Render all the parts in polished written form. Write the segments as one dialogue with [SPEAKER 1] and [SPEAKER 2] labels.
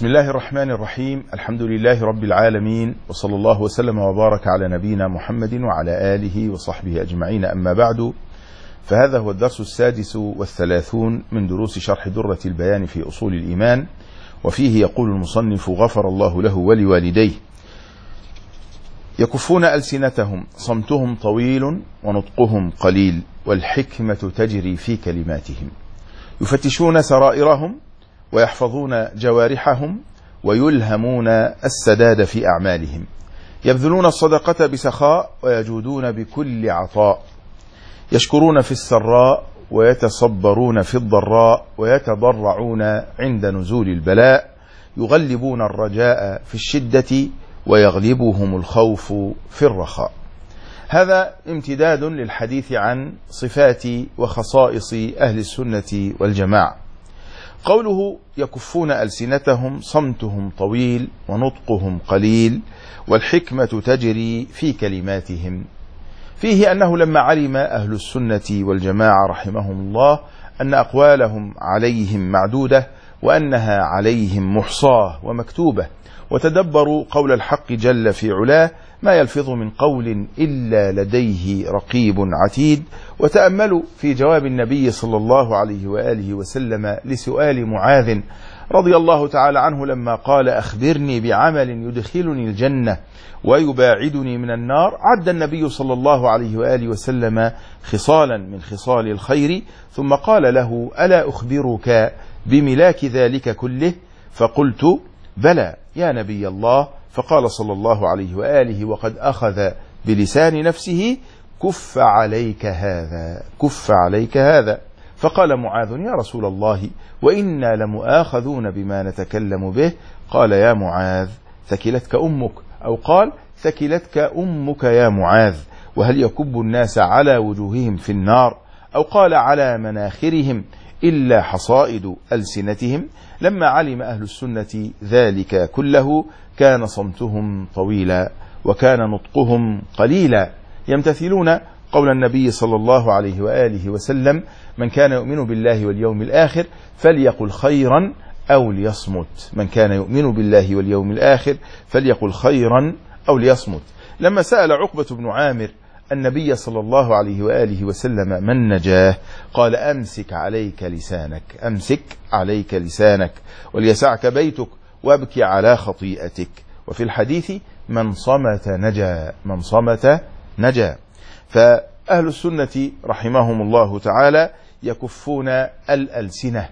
[SPEAKER 1] بسم الله الرحمن الرحيم. الحمد لله رب العالمين، وصلى الله وسلم وبارك على نبينا محمد وعلى آله وصحبه أجمعين. أما بعد، فهذا هو الدرس 36 من دروس شرح درة البيان في أصول الإيمان، وفيه يقول المصنف غفر الله له ولوالديه: يكفون ألسنتهم، صمتهم طويل ونطقهم قليل، والحكمة تجري في كلماتهم. يفتشون سرائرهم ويحفظون جوارحهم، ويلهمون السداد في أعمالهم. يبذلون الصدقة بسخاء ويجودون بكل عطاء. يشكرون في السراء ويتصبرون في الضراء، ويتضرعون عند نزول البلاء. يغلبون الرجاء في الشدة ويغلبهم الخوف في الرخاء. هذا امتداد للحديث عن صفات وخصائص أهل السنة والجماعة. قوله يكفون ألسنتهم، صمتهم طويل ونطقهم قليل، والحكمة تجري في كلماتهم، فيه أنه لما علم أهل السنة والجماعة رحمهم الله أن أقوالهم عليهم معدودة، وأنها عليهم محصاة ومكتوبة، وتدبروا قول الحق جل في علاه: ما يلفظ من قول إلا لديه رقيب عتيد. وتأملوا في جواب النبي صلى الله عليه وآله وسلم لسؤال معاذ رضي الله تعالى عنه لما قال: أخبرني بعمل يدخلني الجنة ويباعدني من النار. عد النبي صلى الله عليه وآله وسلم خصالا من خصال الخير، ثم قال له: ألا أخبرك بملاك ذلك كله؟ فقلت: بلى يا نبي الله. فقال صلى الله عليه وآله وقد أخذ بلسان نفسه: كف عليك هذا، كف عليك هذا. فقال معاذ: يا رسول الله، وإنا لمؤاخذون بما نتكلم به. قال: يا معاذ ثكلتك أمك، أو قال: ثكلتك أمك يا معاذ. وهل يكب الناس على وجوههم في النار، أو قال: على مناخرهم، إلا حصائد ألسنتهم؟ لما علم أهل السنة ذلك كله كان صمتهم طويلا وكان نطقهم قليلا، يمتثلون قول النبي صلى الله عليه وآله وسلم: من كان يؤمن بالله واليوم الآخر فليقل خيرا أو ليصمت. من كان يؤمن بالله واليوم الآخر فليقل خيرا أو ليصمت. لما سأل عقبة بن عامر النبي صلى الله عليه وآله وسلم من نجاه، قال: أمسك عليك لسانك، أمسك عليك لسانك، وليسعك بيتك، وابكي على خطيئتك. وفي الحديث: من صمت نجا، من صمت نجا. فأهل السنة رحمهم الله تعالى يكفون الألسنة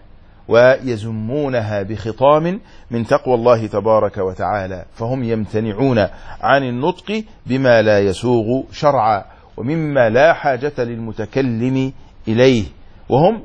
[SPEAKER 1] ويزمونها بخطام من تقوى الله تبارك وتعالى، فهم يمتنعون عن النطق بما لا يسوغ شرعا ومما لا حاجة للمتكلم إليه، وهم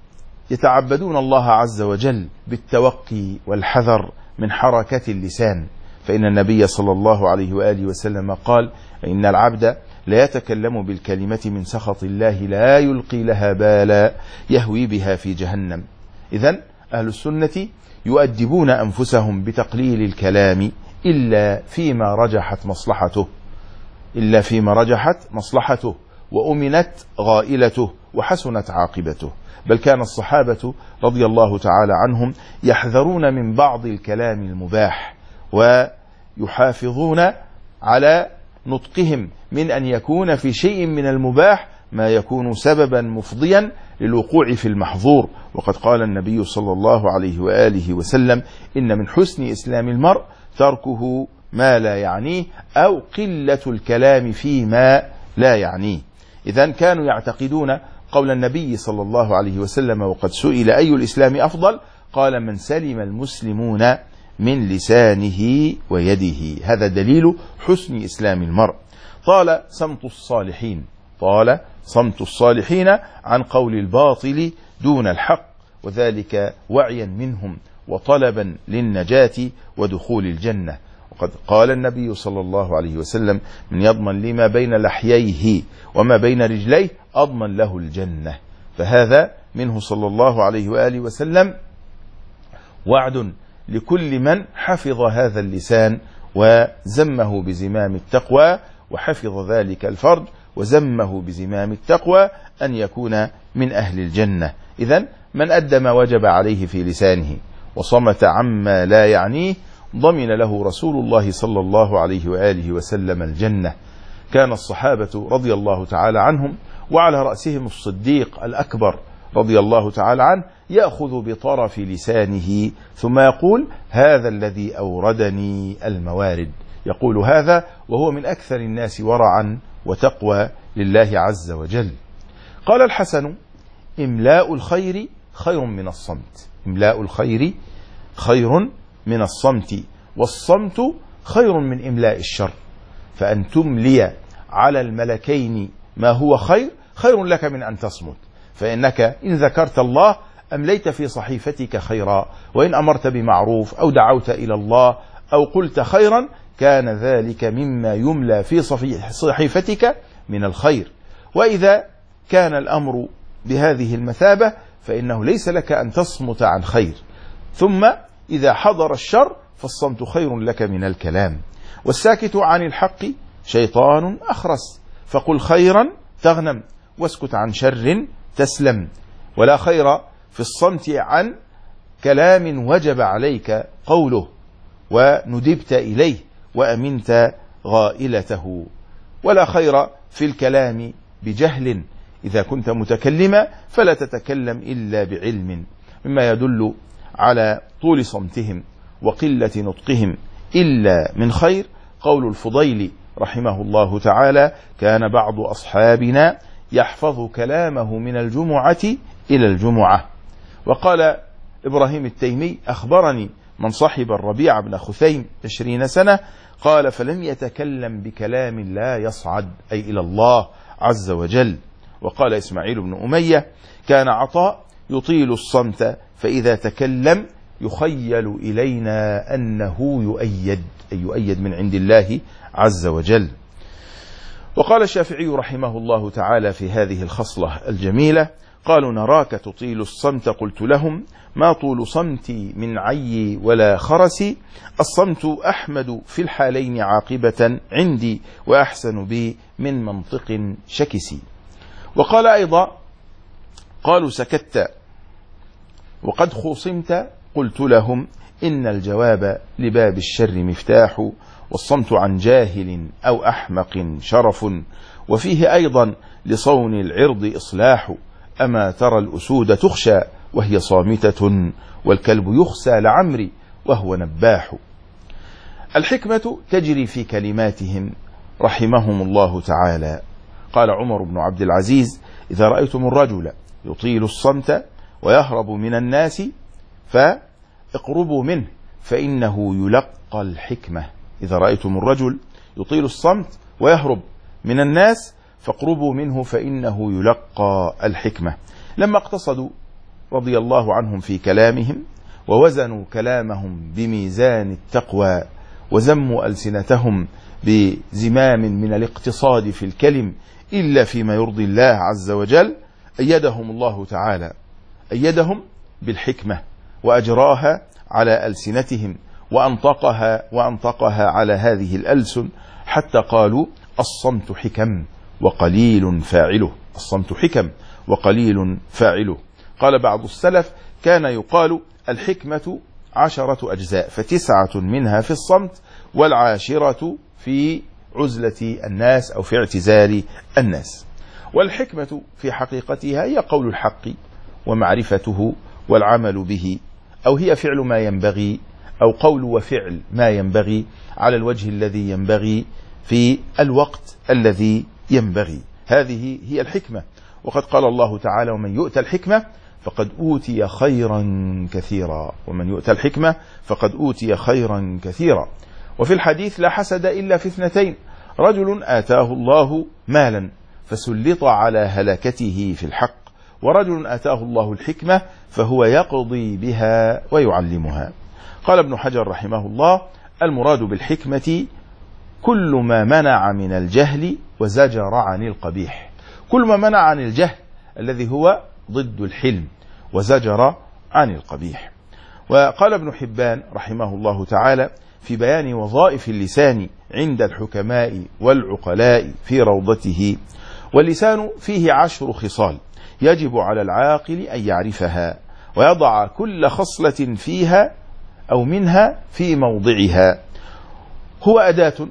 [SPEAKER 1] يتعبدون الله عز وجل بالتوقي والحذر من حركة اللسان. فإن النبي صلى الله عليه وآله وسلم قال: إن العبد لا يتكلم بالكلمة من سخط الله لا يلقي لها بالا يهوي بها في جهنم. إذن أهل السنة يؤدبون أنفسهم بتقليل الكلام إلا فيما رجحت مصلحته، إلا فيما رجحت مصلحته وأمنت غائلته وحسنت عاقبته. بل كان الصحابة رضي الله تعالى عنهم يحذرون من بعض الكلام المباح، ويحافظون على نطقهم من أن يكون في شيء من المباح ما يكون سببا مفضيا للوقوع في المحظور. وقد قال النبي صلى الله عليه وآله وسلم: إن من حسن إسلام المرء تركه ما لا يعنيه، أو قلة الكلام فيما لا يعنيه. إذن كانوا يعتقدون قول النبي صلى الله عليه وسلم: وقد سئل أي الإسلام أفضل؟ قال: من سلم المسلمون من لسانه ويده. هذا دليل حسن إسلام المرء. طال صمت الصالحين، طال صمت الصالحين عن قول الباطل دون الحق، وذلك وعيا منهم وطلبا للنجاة ودخول الجنة. وقد قال النبي صلى الله عليه وسلم: من يضمن لما بين لحييه وما بين رجليه أضمن له الجنة. فهذا منه صلى الله عليه وآله وسلم وعد لكل من حفظ هذا اللسان وزمه بزمام التقوى، وحفظ ذلك الفرج وزمه بزمام التقوى، أن يكون من أهل الجنة. إذن من أدى ما وجب عليه في لسانه وصمت عما لا يعنيه ضمن له رسول الله صلى الله عليه وآله وسلم الجنة. كان الصحابة رضي الله تعالى عنهم وعلى رأسهم الصديق الأكبر رضي الله تعالى عنه يأخذ بطرف لسانه ثم يقول: هذا الذي أوردني الموارد. يقول هذا وهو من أكثر الناس ورعا وتقوى لله عز وجل. قال الحسن: إملاء الخير خير من الصمت. إملاء الخير خير من الصمت، والصمت خير من إملاء الشر. فأن تملي على الملكين ما هو خير لك من أن تصمت، فإنك إن ذكرت الله أمليت في صحيفتك خيرا، وإن أمرت بمعروف أو دعوت إلى الله أو قلت خيرا كان ذلك مما يملى في صحيفتك من الخير. وإذا كان الأمر بهذه المثابة فإنه ليس لك أن تصمت عن خير. ثم إذا حضر الشر فالصمت خير لك من الكلام. والساكت عن الحق شيطان أخرس، فقل خيرا تغنم واسكت عن شر تسلم. ولا خير في الصمت عن كلام وجب عليك قوله وندبت إليه وأمنت غائلته. ولا خير في الكلام بجهل، إذا كنت متكلما فلا تتكلم إلا بعلم. مما يدل على طول صمتهم وقلة نطقهم إلا من خير قول الفضيل رحمه الله تعالى: كان بعض أصحابنا يحفظ كلامه من الجمعة إلى الجمعة. وقال إبراهيم التيمي: أخبرني من صحب الربيع بن خثيم 20 سنة قال: فلم يتكلم بكلام لا يصعد أي إلى الله عز وجل. وقال إسماعيل بن أمية: كان عطاء يطيل الصمت فإذا تكلم يخيل إلينا أنه يؤيد، أي يؤيد من عند الله عز وجل. وقال الشافعي رحمه الله تعالى في هذه الخصلة الجميلة: قالوا نراك تطيل الصمت قلت لهم: ما طول صمتي من عي ولا خرسي، الصمت أحمد في الحالين عاقبة عندي وأحسن بي من منطق شكسي. وقال أيضا: قالوا سكت وقد خصمت قلت لهم: إن الجواب لباب الشر مفتاح، والصمت عن جاهل أو أحمق شرف، وفيه أيضا لصون العرض إصلاح. أما ترى الأسود تخشى وهي صامتة، والكلب يخسى لعمري وهو نباح. الحكمة تجري في كلماتهم رحمهم الله تعالى. قال عمر بن عبد العزيز: إذا رأيتم الرجل يطيل الصمت ويهرب من الناس فاقربوا منه فإنه يلقى الحكمة. إذا رأيتم الرجل يطيل الصمت ويهرب من الناس فاقربوا منه فإنه يلقى الحكمة. لما اقتصدوا رضي الله عنهم في كلامهم ووزنوا كلامهم بميزان التقوى وزموا ألسنتهم بزمام من الاقتصاد في الكلم إلا فيما يرضي الله عز وجل، أيدهم الله تعالى، أيدهم بالحكمة وأجراها على ألسنتهم وأنطقها على هذه الألسن، حتى قالوا: الصمت حكم وقليل فاعله. الصمت حكم وقليل فاعله. قال بعض السلف: كان يقال الحكمة 10 أجزاء، ف9 منها في الصمت، والعاشرة في عزلة الناس أو في اعتزال الناس. والحكمة في حقيقتها هي قول الحق ومعرفته والعمل به، أو هي فعل ما ينبغي، أو قول وفعل ما ينبغي على الوجه الذي ينبغي في الوقت الذي ينبغي. هذه هي الحكمة. وقد قال الله تعالى: ومن يؤت الحكمة فقد أوتي خيرا كثيرا. ومن يؤت الحكمة فقد أوتي خيرا كثيرا. وفي الحديث: لا حسد إلا في 2: رجل آتاه الله مالا فسلط على هلكته في الحق، ورجل آتاه الله الحكمة فهو يقضي بها ويعلمها. قال ابن حجر رحمه الله: المراد بالحكمة كل ما منع من الجهل وزجر عن القبيح. كل ما منع عن الجهل الذي هو ضد الحلم، وزجر عن القبيح. وقال ابن حبان رحمه الله تعالى في بيان وظائف اللسان عند الحكماء والعقلاء في روضته: واللسان فيه 10 خصال يجب على العاقل أن يعرفها: ويضع كل خصلة فيها أو منها في موضعها. هو أداة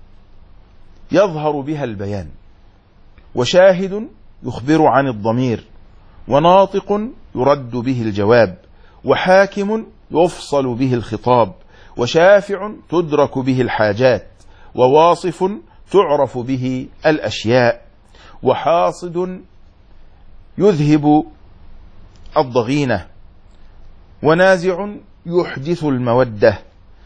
[SPEAKER 1] يظهر بها البيان، وشاهد يخبر عن الضمير، وناطق يرد به الجواب، وحاكم يفصل به الخطاب، وشافع تدرك به الحاجات، وواصف تعرف به الأشياء، وحاصد يذهب الضغينة، ونازع يحدث المودة،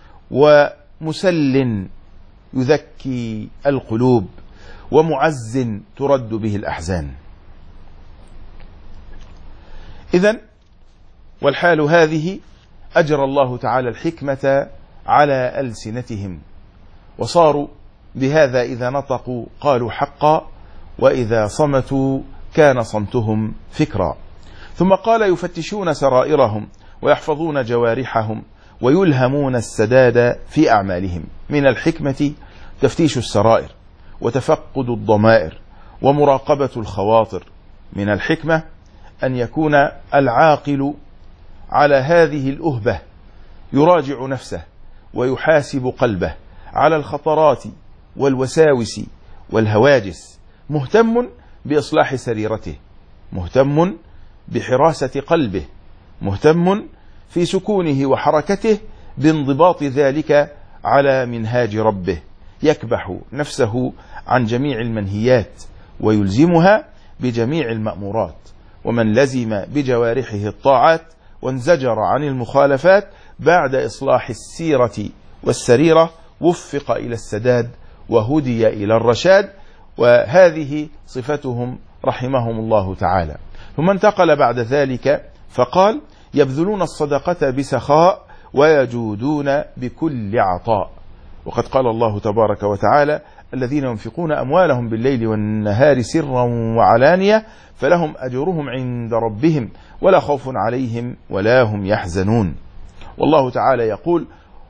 [SPEAKER 1] ومسل يذكي القلوب، ومعز ترد به الأحزان. إذن والحال هذه أجرى الله تعالى الحكمة على ألسنتهم، وصاروا بهذا إذا نطقوا قالوا حقا، وإذا صمتوا كان صمتهم فكرا. ثم قال يفتشون سرائرهم ويحفظون جوارحهم ويلهمون السداد في أعمالهم. من الحكمة تفتيش السرائر وتفقد الضمائر ومراقبة الخواطر. من الحكمة أن يكون العاقل على هذه الأهبة يراجع نفسه ويحاسب قلبه على الخطرات والوساوس والهواجس، مهتم بإصلاح سريرته، مهتم بحراسة قلبه، مهتم في سكونه وحركته بانضباط ذلك على منهاج ربه، يكبح نفسه عن جميع المنهيات ويلزمها بجميع المأمورات. ومن لزم بجوارحه الطاعات وانزجر عن المخالفات بعد إصلاح السيرة والسريرة وفق إلى السداد وهدي إلى الرشاد، وهذه صفتهم رحمهم الله تعالى. ثم انتقل بعد ذلك فقال يبذلون الصدقة بسخاء ويجودون بكل عطاء. وقد قال الله تبارك وتعالى الذين ينفقون أموالهم بالليل والنهار سرا وعلانية فلهم أجرهم عند ربهم ولا خوف عليهم ولا هم يحزنون. والله تعالى يقول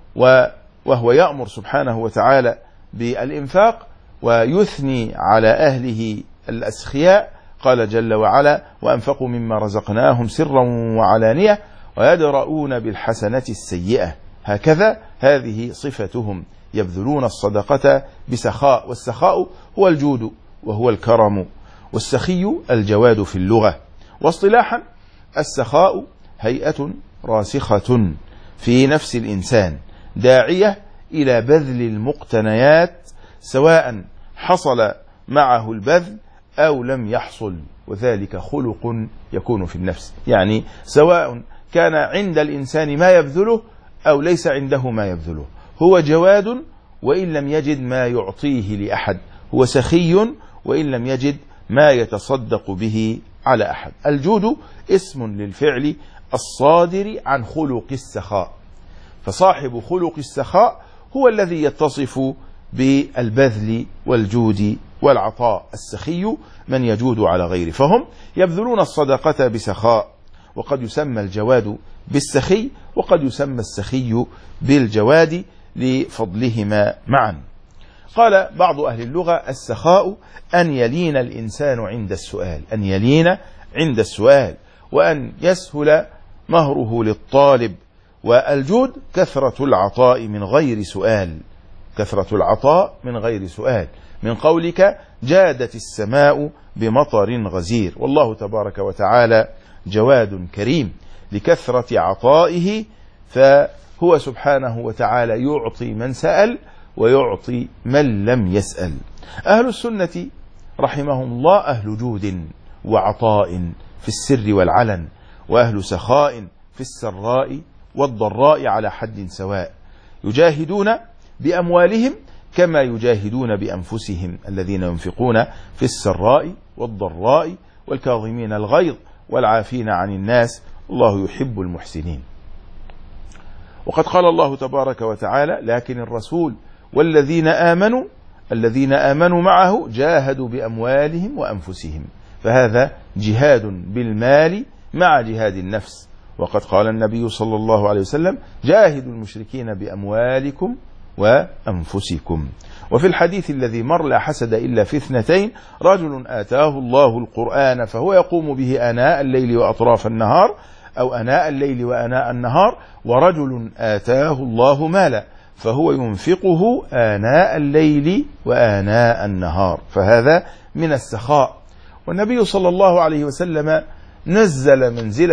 [SPEAKER 1] وهو يأمر سبحانه وتعالى بالإنفاق ويثني على أهله الأسخياء، قال جل وعلا وأنفقوا مما رزقناهم سرا وعلانية ويدرؤون بالحسنة السيئة. هكذا هذه صفتهم، يبذلون الصدقة بسخاء، والسخاء هو الجود وهو الكرم، والسخي الجواد في اللغة. واصطلاحا السخاء هيئة راسخة في نفس الإنسان داعية إلى بذل المقتنيات سواء حصل معه البذل أو لم يحصل، وذلك خلق يكون في النفس، يعني سواء كان عند الإنسان ما يبذله أو ليس عنده ما يبذله، هو جواد وإن لم يجد ما يعطيه لأحد، هو سخي وإن لم يجد ما يتصدق به على أحد. الجود اسم للفعل الصادر عن خلق السخاء، فصاحب خلق السخاء هو الذي يتصف بالبذل والجود والعطاء. السخي من يجود على غيره، فهم يبذلون الصدقة بسخاء، وقد يسمى الجواد بالسخي وقد يسمى السخي بالجواد لفضلهما معا. قال بعض أهل اللغة السخاء أن يلين الإنسان عند السؤال، أن يلين عند السؤال، وأن يسهل مهره للطالب. والجود كثرة العطاء من غير سؤال، كثرة العطاء من غير سؤال، من قولك جادت السماء بمطر غزير. والله تبارك وتعالى جواد كريم لكثرة عطائه، فهو سبحانه وتعالى يعطي من سأل ويعطي من لم يسأل. أهل السنة رحمهم الله أهل جود وعطاء في السر والعلن، وأهل سخاء في السراء والضراء على حد سواء، يجاهدون بأموالهم كما يجاهدون بأنفسهم، الذين ينفقون في السراء والضراء والكاظمين الغيظ والعافين عن الناس الله يحب المحسنين. وقد قال الله تبارك وتعالى لكن الرسول والذين آمنوا معه جاهدوا بأموالهم وأنفسهم، فهذا جهاد بالمال مع جهاد النفس. وقد قال النبي صلى الله عليه وسلم جاهدوا المشركين بأموالكم وأنفسكم. وفي الحديث الذي مر لا حسد إلا في اثنتين، رجل آتاه الله القرآن فهو يقوم به آناء الليل وأطراف النهار أو أناء الليل وأناء النهار، ورجل آتاه الله مالا فهو ينفقه آناء الليل وآناء النهار، فهذا من السخاء. والنبي صلى الله عليه وسلم نزل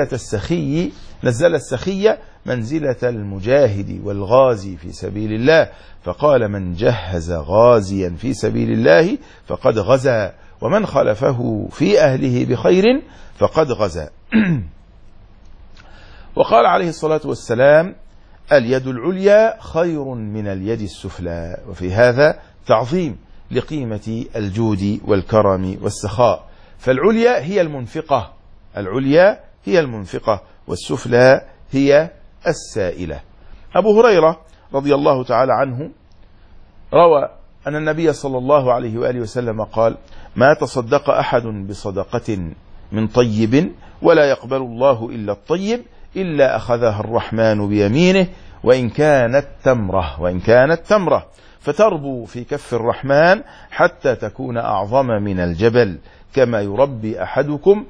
[SPEAKER 1] السخي منزلة المجاهد والغازي في سبيل الله، فقال: من جهز غازيا في سبيل الله فقد غزا، ومن خلفه في أهله بخير فقد غزا. وقال عليه الصلاة والسلام: اليد العليا خير من اليد السفلى. وفي هذا تعظيم لقيمة الجود والكرم والسخاء، فالعليا هي المنفقة والسفلى هي السائلة. أبو هريرة رضي الله تعالى عنه روى أن النبي صلى الله عليه وآله وسلم قال: ما تصدق أحد بصدقة من طيب ولا يقبل الله إلا الطيب إلا أخذها الرحمن بيمينه وإن كانت تمرة فتربو في كف الرحمن حتى تكون أعظم من الجبل، كما يربي أحدكم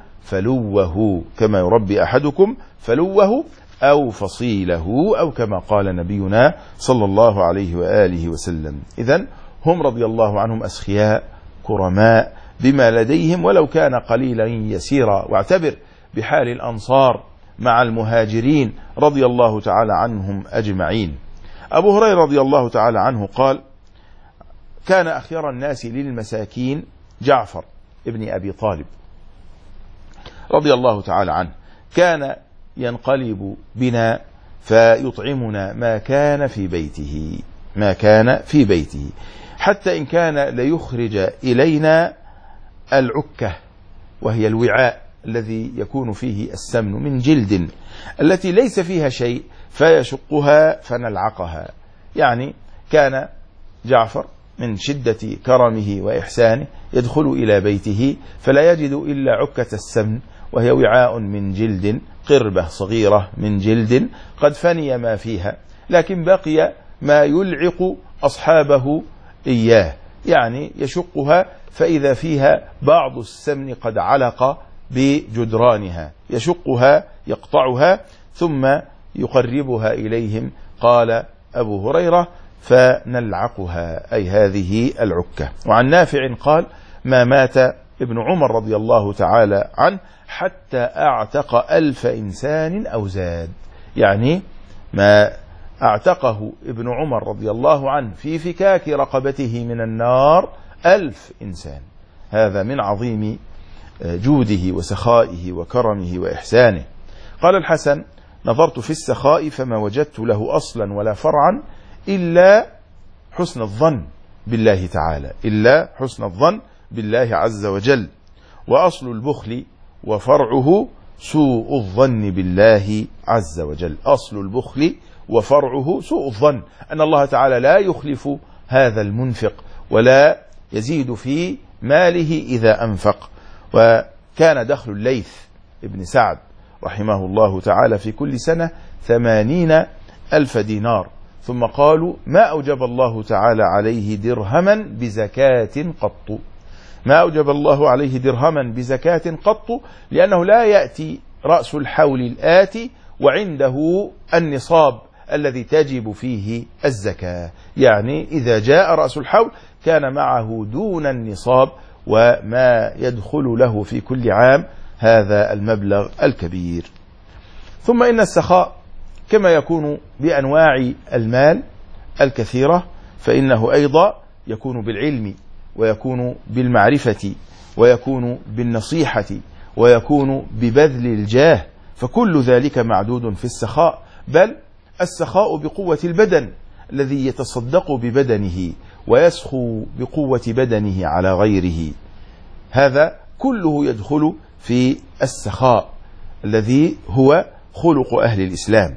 [SPEAKER 1] فلوه أو فصيله، أو كما قال نبينا صلى الله عليه وآله وسلم. إذن هم رضي الله عنهم أسخياء كرماء بما لديهم ولو كان قليلا يسيرا. واعتبر بحال الأنصار مع المهاجرين رضي الله تعالى عنهم أجمعين. أبو هريرة رضي الله تعالى عنه قال: كان أخير الناس للمساكين جعفر ابن أبي طالب رضي الله تعالى عنه، كان ينقلب بنا فيطعمنا ما كان في بيته حتى إن كان ليخرج إلينا العكة، وهي الوعاء الذي يكون فيه السمن من جلد التي ليس فيها شيء، فيشقها فنلعقها. يعني كان جعفر من شدة كرمه وإحسانه يدخل إلى بيته فلا يجد إلا عكة السمن، وهي وعاء من جلد، قربة صغيرة من جلد قد فني ما فيها، لكن بقي ما يلعق أصحابه إياه، يعني يشقها فإذا فيها بعض السمن قد علق بجدرانها، يشقها يقطعها ثم يقربها إليهم. قال أبو هريرة: فنلعقها، أي هذه العكة. وعن نافع قال: ما مات ابن عمر رضي الله تعالى عنه حتى أعتق 1000 إنسان أو زاد، يعني ما أعتقه ابن عمر رضي الله عنه في فكاك رقبته من النار 1000 إنسان. هذا من عظيم جوده وسخائه وكرمه وإحسانه. قال الحسن: نظرت في السخاء فما وجدت له أصلا ولا فرعا إلا حسن الظن بالله عز وجل، وأصل البخل وفرعه سوء الظن بالله عز وجل. أصل البخل وفرعه سوء الظن أن الله تعالى لا يخلف هذا المنفق ولا يزيد في ماله إذا أنفق. وكان دخل الليث ابن سعد رحمه الله تعالى في كل سنة 80,000 دينار، ثم قالوا: ما أوجب الله تعالى عليه درهما بزكاة قط، لأنه لا يأتي رأس الحول الآتي وعنده النصاب الذي تجب فيه الزكاة، يعني إذا جاء رأس الحول كان معه دون النصاب وما يدخل له في كل عام هذا المبلغ الكبير. ثم إن السخاء كما يكون بأنواع المال الكثيرة، فإنه أيضا يكون بالعلم، ويكون بالمعرفة، ويكون بالنصيحة، ويكون ببذل الجاه، فكل ذلك معدود في السخاء. بل السخاء بقوة البدن الذي يتصدق ببدنه ويسخو بقوة بدنه على غيره، هذا كله يدخل في السخاء الذي هو خلق أهل الإسلام.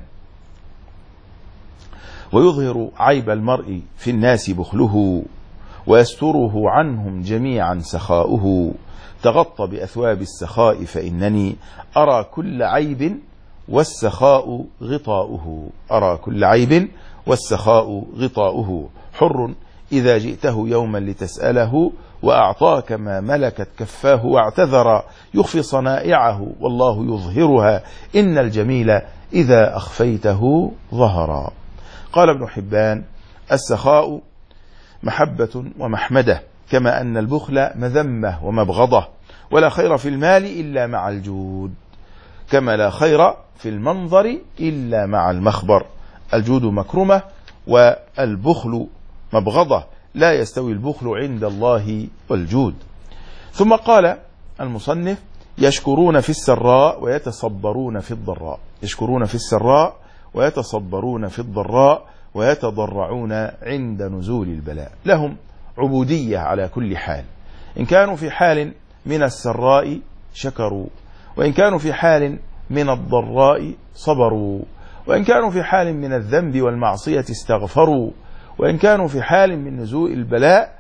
[SPEAKER 1] ويظهر عيب المرء في الناس بخله، ويستره عنهم جميعا سخاؤه. تغطى بأثواب السخاء فإنني أرى كل عيب والسخاء غطاؤه. حر إذا جئته يوما لتسأله وأعطاك ما ملكت كفاه واعتذر يخفي صنائعه والله يظهرها إن الجميل إذا أخفيته ظهرا. قال ابن حبان: السخاء محبة ومحمدة، كما أن البخل مذمة ومبغضة، ولا خير في المال إلا مع الجود، كما لا خير في المنظر إلا مع المخبر. الجود مكرمة والبخل مبغضة، لا يستوي البخل عند الله والجود. ثم قال المصنف: يشكرون في السراء ويتصبرون في الضراء. يشكرون في السراء ويتصبرون في الضراء ويتضرعون عند نزول البلاء. لهم عبودية على كل حال، إن كانوا في حال من السراء شكروا، وإن كانوا في حال من الضراء صبروا، وإن كانوا في حال من الذنب والمعصية استغفروا، وإن كانوا في حال من نزول البلاء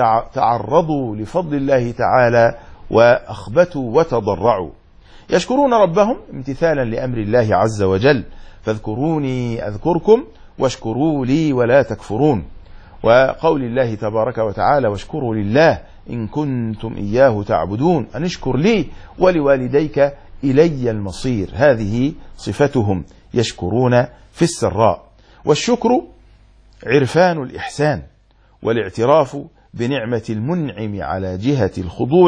[SPEAKER 1] تعرضوا لفضل الله تعالى وأخبتوا وتضرعوا. يشكرون ربهم امتثالا لأمر الله عز وجل: فاذكروني أذكركم واشكروا لي ولا تكفرون. وقول الله تبارك وتعالى: واشكروا لله إن كنتم إياه تعبدون، أن اشكر لي ولوالديك إلي المصير. هذه صفتهم، يشكرون في السراء. والشكر عرفان الإحسان والاعتراف بنعمة المنعم على جهة الخضوع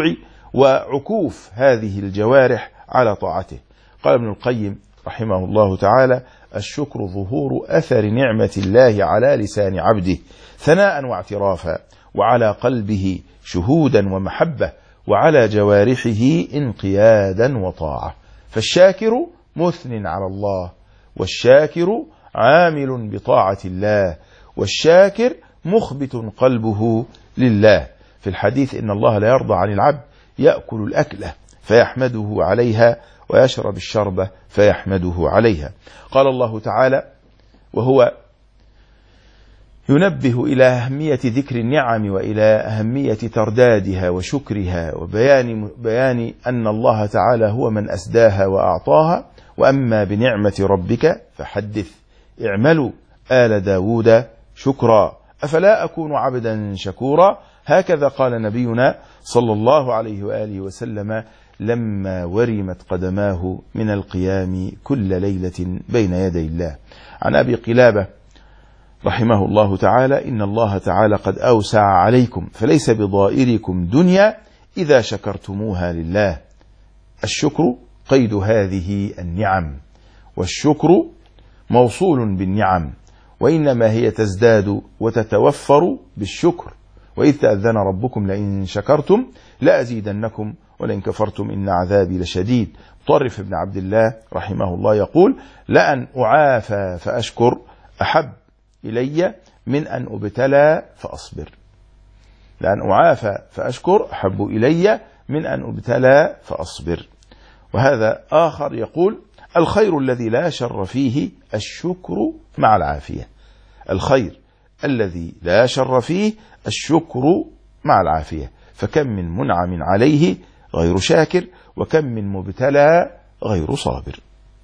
[SPEAKER 1] وعكوف هذه الجوارح على طاعته. قال ابن القيم رحمه الله تعالى: الشكر ظهور أثر نعمة الله على لسان عبده ثناء واعترافا، وعلى قلبه شهودا ومحبة، وعلى جوارحه انقيادا وطاعة. فالشاكر مثن على الله، والشاكر عامل بطاعة الله، والشاكر مخبت قلبه لله. في الحديث: إن الله لا يرضى عن العبد يأكل الأكلة فيحمده عليها ويشرب الشربة فيحمده عليها. قال الله تعالى وهو ينبه إلى أهمية ذكر النعم وإلى أهمية تردادها وشكرها وبيان أن الله تعالى هو من أسداها وأعطاها: وأما بنعمة ربك فحدث، اعملوا آل داود شكرا أفلا أكون عبدا شكورا. هكذا قال نبينا صلى الله عليه وآله وسلم لما ورمت قدماه من القيام كل ليلة بين يدي الله. عن أبي قلابة رحمه الله تعالى: إن الله تعالى قد أوسع عليكم فليس بضائركم دنيا إذا شكرتموها لله. الشكر قيد هذه النعم، والشكر موصول بالنعم، وإنما هي تزداد وتتوفر بالشكر. وإذ تأذن ربكم لئن شكرتم لأزيدنكم ولئن كفرتم إن عذابي لشديد. طرف بن عبد الله رحمه الله يقول: لأن أعافى فأشكر أحب إلي من أن أبتلى فأصبر. لأن أعافى فأشكر أحب إلي من أن أبتلى فأصبر. وهذا آخر يقول: الخير الذي لا شر فيه الشكر مع العافية. الخير الذي لا شر فيه الشكر مع العافية، فكم من منعم عليه غير شاكر، وكم من مبتلى غير صابر.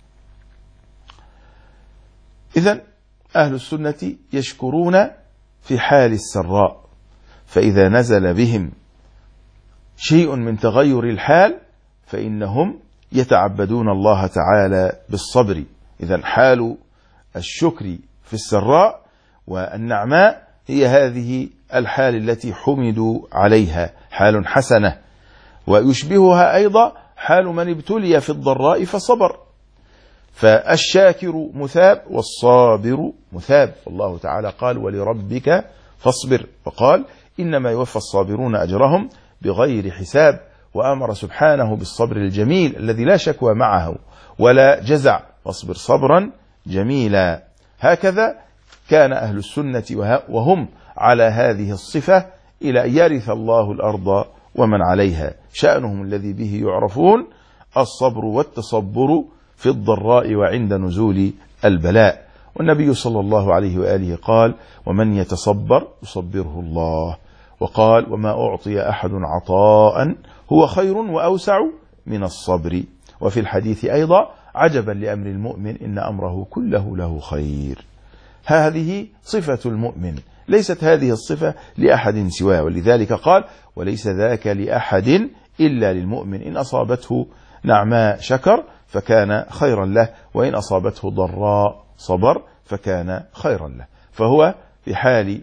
[SPEAKER 1] إذن أهل السنة يشكرون في حال السراء، فإذا نزل بهم شيء من تغير الحال فإنهم يتعبدون الله تعالى بالصبر. إذن حال الشكر في السراء والنعماء هي هذه الحال التي حمدوا عليها، حال حسنة. ويشبهها أيضا حال من ابتلي في الضراء فصبر. فالشاكر مثاب والصابر مثاب. والله تعالى قال: ولربك فاصبر، وقال: إنما يوفى الصابرون أجرهم بغير حساب. وأمر سبحانه بالصبر الجميل الذي لا شكوى معه ولا جزع، واصبر صبرا جميلا. هكذا كان أهل السنة وهم على هذه الصفة إلى أن يرث الله الأرض ومن عليها. شأنهم الذي به يعرفون الصبر والتصبر في الضراء وعند نزول البلاء. والنبي صلى الله عليه وآله قال: ومن يتصبر يصبره الله. وقال: وما أعطي أحد عطاء هو خير وأوسع من الصبر. وفي الحديث أيضا: عجبا لأمر المؤمن إن أمره كله له خير. هذه صفة المؤمن، ليست هذه الصفة لأحد سواه، ولذلك قال وليس ذاك لأحد إلا للمؤمن، إن أصابته نعماء شكر فكان خيرا له، وإن أصابته ضراء صبر فكان خيرا له. فهو في حال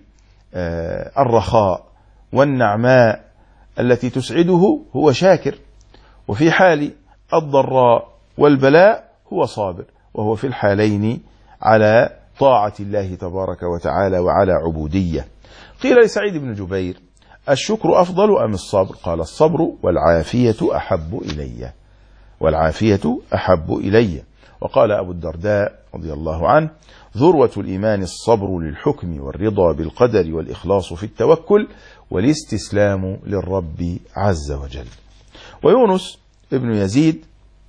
[SPEAKER 1] الرخاء والنعماء التي تسعده هو شاكر، وفي حال الضراء والبلاء هو صابر، وهو في الحالين على طاعة الله تبارك وتعالى وعلى عبودية. قيل لسعيد بن جبير الشكر أفضل أم الصبر؟ قال الصبر والعافية أحب إلي، والعافية أحب إلي. وقال أبو الدرداء رضي الله عنه ذروة الإيمان الصبر للحكم والرضا بالقدر والإخلاص في التوكل والاستسلام للرب عز وجل. ويونس ابن يزيد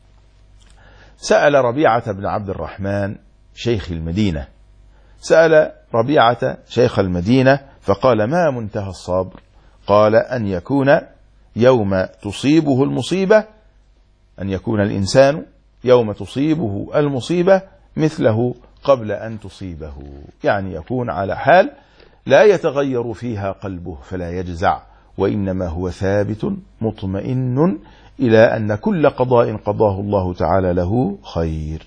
[SPEAKER 1] سأل ربيعة بن عبد الرحمن شيخ المدينة، سأل ربيعة شيخ المدينة فقال ما منتهى الصبر؟ قال أن يكون يوم تصيبه المصيبة، أن يكون الإنسان يوم تصيبه المصيبة مثله قبل أن تصيبه، يعني يكون على حال لا يتغير فيها قلبه فلا يجزع، وإنما هو ثابت مطمئن إلى أن كل قضاء قضاه الله تعالى له خير.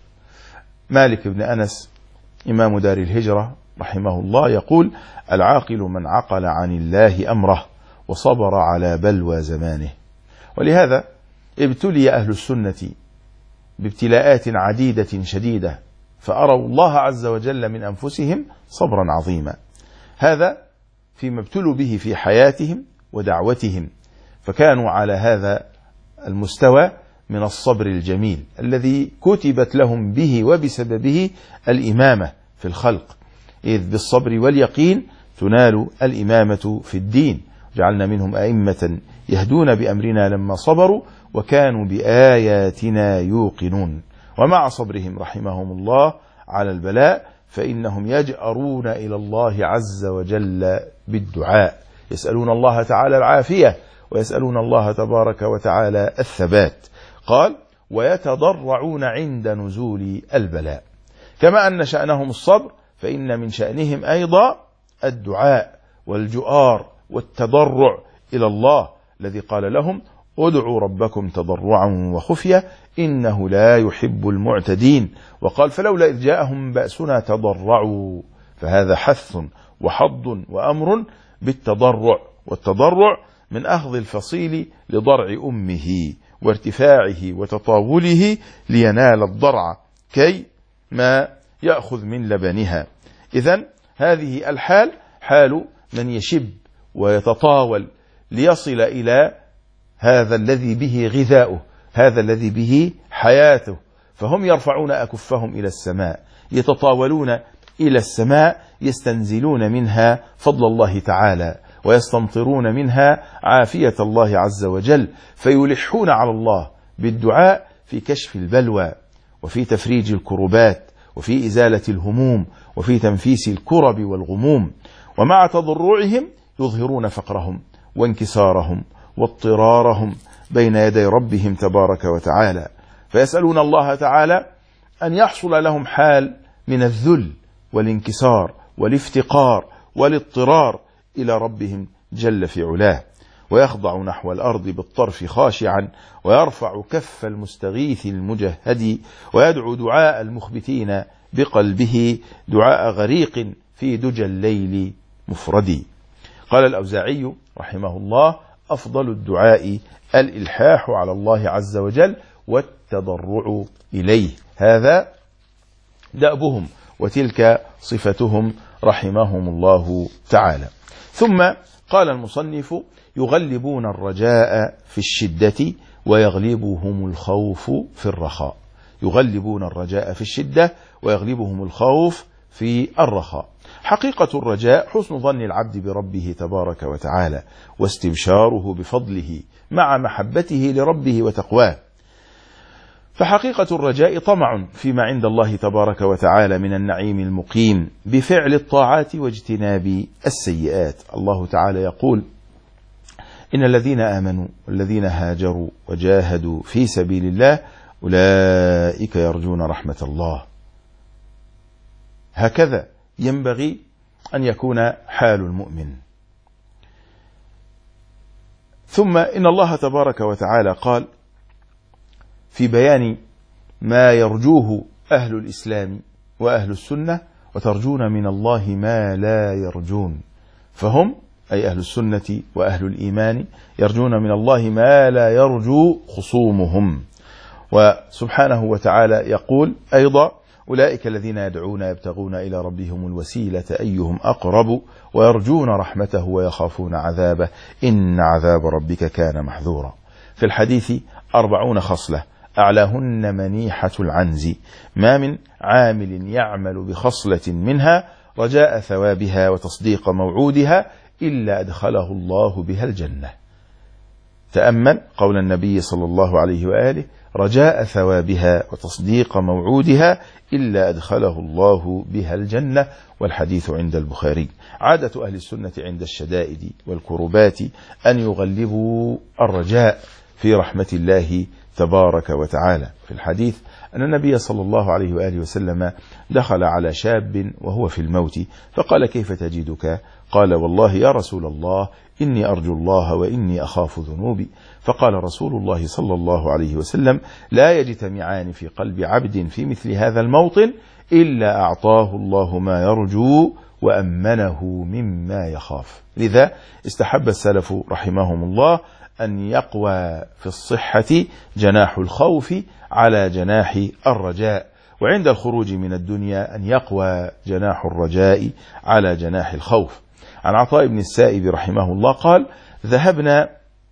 [SPEAKER 1] مالك بن أنس إمام دار الهجرة رحمه الله يقول العاقل من عقل عن الله أمره وصبر على بلوى زمانه. ولهذا ابتلي أهل السنة بابتلاءات عديدة شديدة فأروا الله عز وجل من أنفسهم صبرا عظيما، هذا فيما ابتلوا به في حياتهم ودعوتهم، فكانوا على هذا المستوى من الصبر الجميل الذي كتبت لهم به وبسببه الإمامة في الخلق، إذ بالصبر واليقين تنال الإمامة في الدين. جعلنا منهم أئمة يهدون بأمرنا لما صبروا وكانوا بآياتنا يوقنون. ومع صبرهم رحمهم الله على البلاء فإنهم يجأرون إلى الله عز وجل بالدعاء، يسألون الله تعالى العافية ويسألون الله تبارك وتعالى الثبات. قال ويتضرعون عند نزول البلاء. كما أن شأنهم الصبر فإن من شأنهم أيضا الدعاء والجؤار والتضرع إلى الله الذي قال لهم ادعوا ربكم تضرعا وخفية إنه لا يحب المعتدين. وقال فلولا إذ جاءهم بأسنا تضرعوا، فهذا حث وحض وأمر بالتضرع، والتضرع من أخذ الفصيل لضرع أمه وارتفاعه وتطاوله لينال الضرع كي ما يأخذ من لبنها. إذن هذه الحال حال من يشب ويتطاول ليصل إلى هذا الذي به غذاؤه، هذا الذي به حياته، فهم يرفعون أكفهم إلى السماء، يتطاولون إلى السماء، يستنزلون منها فضل الله تعالى ويستمطرون منها عافية الله عز وجل، فيلحون على الله بالدعاء في كشف البلوى وفي تفريج الكربات وفي إزالة الهموم وفي تنفيس الكرب والغموم. ومع تضرعهم يظهرون فقرهم وانكسارهم واضطرارهم بين يدي ربهم تبارك وتعالى، فيسألون الله تعالى أن يحصل لهم حال من الذل والانكسار والافتقار والاضطرار إلى ربهم جل في علاه، ويخضع نحو الأرض بالطرف خاشعا ويرفع كف المستغيث المجهد ويدعو دعاء المخبتين بقلبه دعاء غريق في دجى الليل مفردي. قال الأوزاعي رحمه الله أفضل الدعاء الإلحاح على الله عز وجل والتضرع إليه، هذا دأبهم وتلك صفتهم رحمهم الله تعالى. ثم قال المصنف يغلبون الرجاء في الشدة ويغلبهم الخوف في الرخاء، يغلبون الرجاء في الشدة ويغلبهم الخوف في الرخاء. حقيقة الرجاء حسن ظن العبد بربه تبارك وتعالى واستبشاره بفضله مع محبته لربه وتقواه، فحقيقة الرجاء طمع فيما عند الله تبارك وتعالى من النعيم المقيم بفعل الطاعات واجتناب السيئات. الله تعالى يقول إن الذين آمنوا والذين هاجروا وجاهدوا في سبيل الله أولئك يرجون رحمة الله. هكذا ينبغي أن يكون حال المؤمن. ثم إن الله تبارك وتعالى قال في بيان ما يرجوه أهل الإسلام وأهل السنة: وترجون من الله ما لا يرجون. فهم أي أهل السنة وأهل الإيمان يرجون من الله ما لا يرجو خصومهم. وسبحانه وتعالى يقول أيضا: أولئك الذين يدعون يبتغون إلى ربهم الوسيلة أيهم أقرب ويرجون رحمته ويخافون عذابه إن عذاب ربك كان محذورا. في الحديث 40 خصلة أعلاهن منيحة العنز، ما من عامل يعمل بخصلة منها رجاء ثوابها وتصديق موعودها إلا أدخله الله بها الجنة. تأمل قول النبي صلى الله عليه وآله: رجاء ثوابها وتصديق موعودها إلا أدخله الله بها الجنة. والحديث عند البخاري. عادة أهل السنة عند الشدائد والكربات أن يغلبوا الرجاء في رحمة الله تبارك وتعالى. في الحديث أن النبي صلى الله عليه وآله وسلم دخل على شاب وهو في الموت فقال: كيف تجدك؟ قال: والله يا رسول الله إني أرجو الله وإني أخاف ذنوبي. فقال رسول الله صلى الله عليه وسلم: لا يجتمعان في قلب عبد في مثل هذا الموطن إلا أعطاه الله ما يرجو وأمنه مما يخاف. لذا استحب السلف رحمهم الله أن يقوى في الصحة جناح الخوف على جناح الرجاء، وعند الخروج من الدنيا أن يقوى جناح الرجاء على جناح الخوف. عن عطاء بن السائب رحمه الله قال: ذهبنا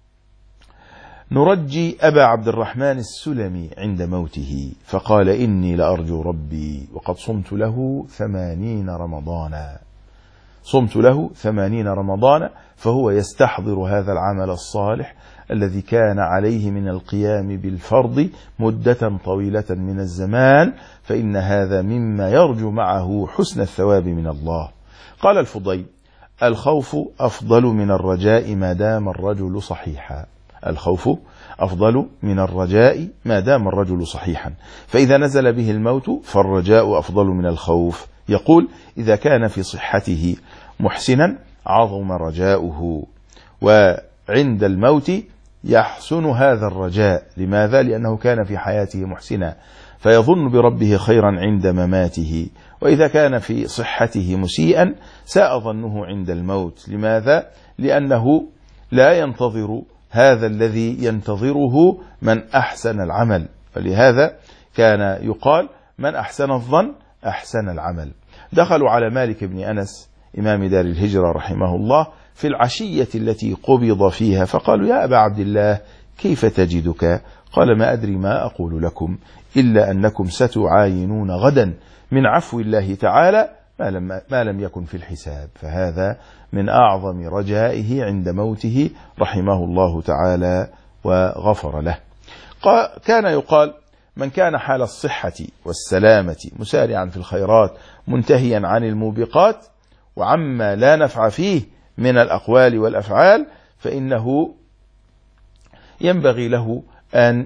[SPEAKER 1] نرجي أبا عبد الرحمن السلمي عند موته فقال: إني لأرجو ربي وقد صمت له 80 رمضانا. صمت له 80 رمضانا، فهو يستحضر هذا العمل الصالح الذي كان عليه من القيام بالفرض مدة طويلة من الزمان، فإن هذا مما يرجو معه حسن الثواب من الله. قال الفضيل: الخوف أفضل من الرجاء ما دام الرجل صحيحا. الخوف أفضل من الرجاء ما دام الرجل صحيحا، فإذا نزل به الموت فالرجاء أفضل من الخوف. يقول: إذا كان في صحته محسنا عظم رجاؤه، وعند الموت يحسن هذا الرجاء. لماذا؟ لأنه كان في حياته محسنا فيظن بربه خيرا عند مماته، وإذا كان في صحته مسيئا ساء ظنه عند الموت. لماذا؟ لأنه لا ينتظر هذا الذي ينتظره من أحسن العمل، فلهذا كان يقال: من أحسن الظن أحسن العمل. دخلوا على مالك بن أنس إمام دار الهجرة رحمه الله في العشية التي قبض فيها فقالوا: يا أبا عبد الله كيف تجدك؟ قال: ما أدري ما أقول لكم إلا أنكم ستعاينون غدا من عفو الله تعالى ما لم يكن في الحساب. فهذا من أعظم رجائه عند موته رحمه الله تعالى وغفر له. كان يقال: من كان حال الصحة والسلامة مسارعا في الخيرات منتهيا عن الموبقات وعما لا نفع فيه من الأقوال والأفعال، فإنه ينبغي له أن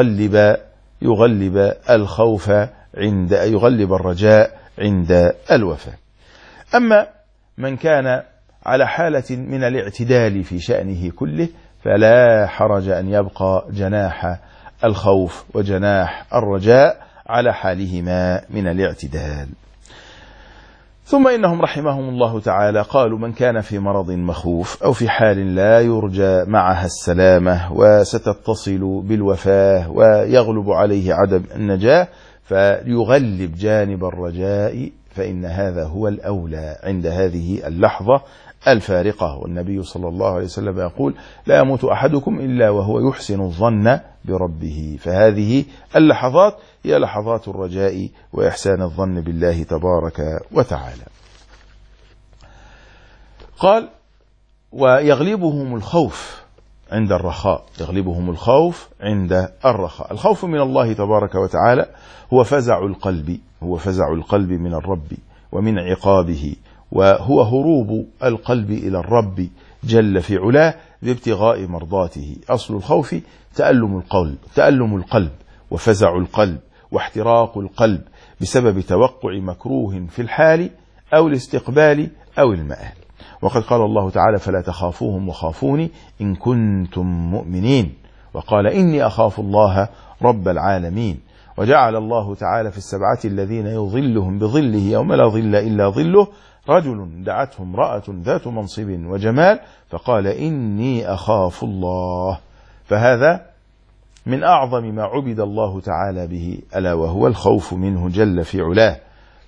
[SPEAKER 1] يغلب الخوف يغلب الرجاء عند الوفاة. أما من كان على حالة من الاعتدال في شأنه كله فلا حرج أن يبقى جناح الخوف وجناح الرجاء على حالهما من الاعتدال. ثم إنهم رحمهم الله تعالى قالوا: من كان في مرض مخوف أو في حال لا يرجى معها السلامة وستتصل بالوفاة ويغلب عليه عدم النجاة فيغلب جانب الرجاء، فإن هذا هو الأولى عند هذه اللحظة الفارقة. والنبي صلى الله عليه وسلم يقول: لا يموت أحدكم إلا وهو يحسن الظن بربه. فهذه اللحظات هي لحظات الرجاء وإحسان الظن بالله تبارك وتعالى. قال: ويغلبهم الخوف عند الرخاء. يغلبهم الخوف عند الرخاء. الخوف من الله تبارك وتعالى هو فزع القلب من الرب ومن عقابه، وهو هروب القلب إلى الرب جل في علاه بابتغاء مرضاته. أصل الخوف تألم القلب وفزع القلب واحتراق القلب بسبب توقع مكروه في الحال أو الاستقبال أو المآل. وقد قال الله تعالى: فلا تخافوهم وخافوني إن كنتم مؤمنين. وقال: إني أخاف الله رب العالمين. وجعل الله تعالى في السبعة الذين يظلهم بظله يوم لا ظل إلا ظله رجل دعته امرأة ذات منصب وجمال فقال: إني أخاف الله. فهذا من أعظم ما عبد الله تعالى به، ألا وهو الخوف منه جل في علاه.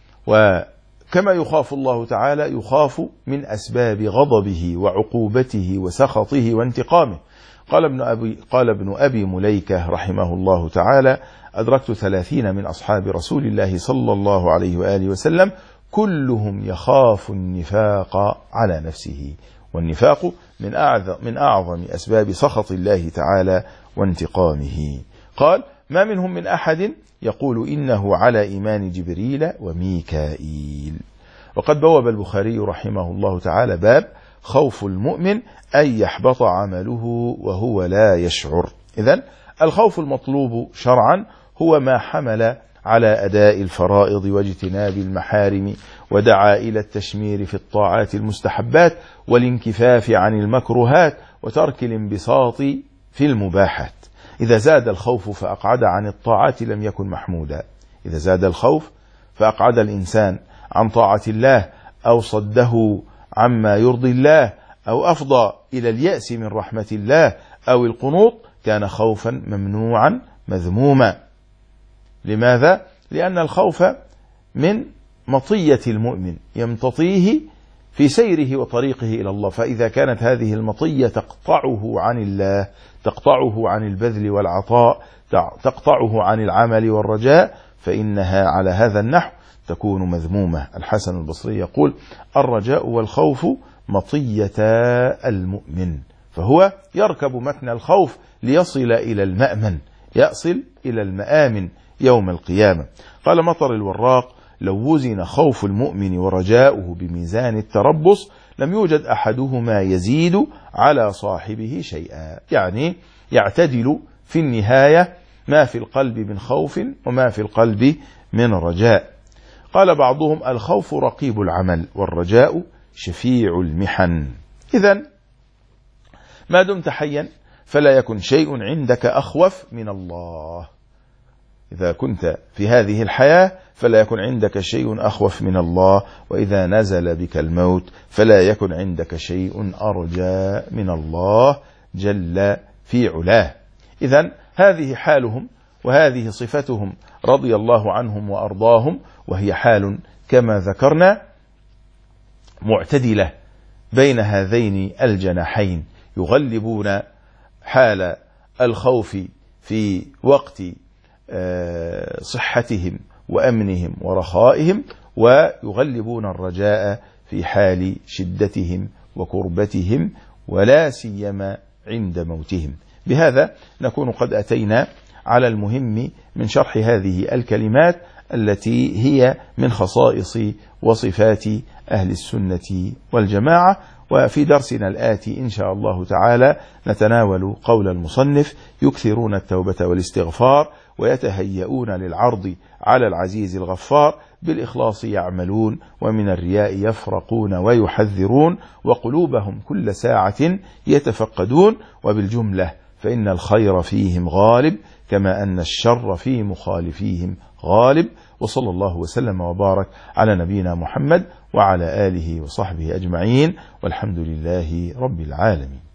[SPEAKER 1] وكما يخاف الله تعالى يخاف من أسباب غضبه وعقوبته وسخطه وانتقامه. قال ابن أبي مليكة رحمه الله تعالى: أدركت 30 من أصحاب رسول الله صلى الله عليه وآله وسلم كلهم يخاف النفاق على نفسه، والنفاق من أعظم أسباب سخط الله تعالى وانتقامه. قال: ما منهم من أحد يقول إنه على إيمان جبريل وميكائيل. وقد بوب البخاري رحمه الله تعالى باب خوف المؤمن أن يحبط عمله وهو لا يشعر. إذن الخوف المطلوب شرعا هو ما حمل على أداء الفرائض واجتناب المحارم، ودعا إلى التشمير في الطاعات المستحبات والانكفاف عن المكروهات وترك الانبساط في المباحات. إذا زاد الخوف فأقعد عن الطاعات لم يكن محمودا. إذا زاد الخوف فأقعد الإنسان عن طاعة الله أو صده عما يرضي الله أو أفضى إلى اليأس من رحمة الله أو القنوط، كان خوفا ممنوعا مذموما. لماذا؟ لأن الخوف من مطية المؤمن يمتطيه في سيره وطريقه إلى الله، فإذا كانت هذه المطية تقطعه عن الله، تقطعه عن البذل والعطاء، تقطعه عن العمل والرجاء، فإنها على هذا النحو تكون مذمومة. الحسن البصري يقول: الرجاء والخوف مطيتا المؤمن، فهو يركب متن الخوف ليصل إلى المأمن، يصل إلى المآمن يوم القيامة. قال مطر الوراق: لو وزن خوف المؤمن ورجاؤه بميزان التربص لم يوجد أحدهما يزيد على صاحبه شيئا، يعني يعتدل في النهاية ما في القلب من خوف وما في القلب من رجاء. قال بعضهم: الخوف رقيب العمل والرجاء شفيع المحن. إذن ما دمت حيا فلا يكن شيء عندك أخوف من الله. إذا كنت في هذه الحياة فلا يكن عندك شيء أخوف من الله، وإذا نزل بك الموت فلا يكن عندك شيء أرجى من الله جل في علاه. إذن هذه حالهم وهذه صفتهم رضي الله عنهم وأرضاهم، وهي حال كما ذكرنا معتدلة بين هذين الجناحين، يغلبون حال الخوف في وقت صحتهم وأمنهم ورخائهم، ويغلبون الرجاء في حال شدتهم وكربتهم ولا سيما عند موتهم. بهذا نكون قد أتينا على المهم من شرح هذه الكلمات التي هي من خصائص وصفات أهل السنة والجماعة. وفي درسنا الآتي إن شاء الله تعالى نتناول قول المصنف: يكثرون التوبة والاستغفار ويتهيئون للعرض على العزيز الغفار، بالإخلاص يعملون ومن الرياء يفرقون ويحذرون، وقلوبهم كل ساعة يتفقدون، وبالجملة فإن الخير فيهم غالب كما أن الشر في مخالفيهم غالب. وصلى الله وسلم وبارك على نبينا محمد وعلى آله وصحبه أجمعين، والحمد لله رب العالمين.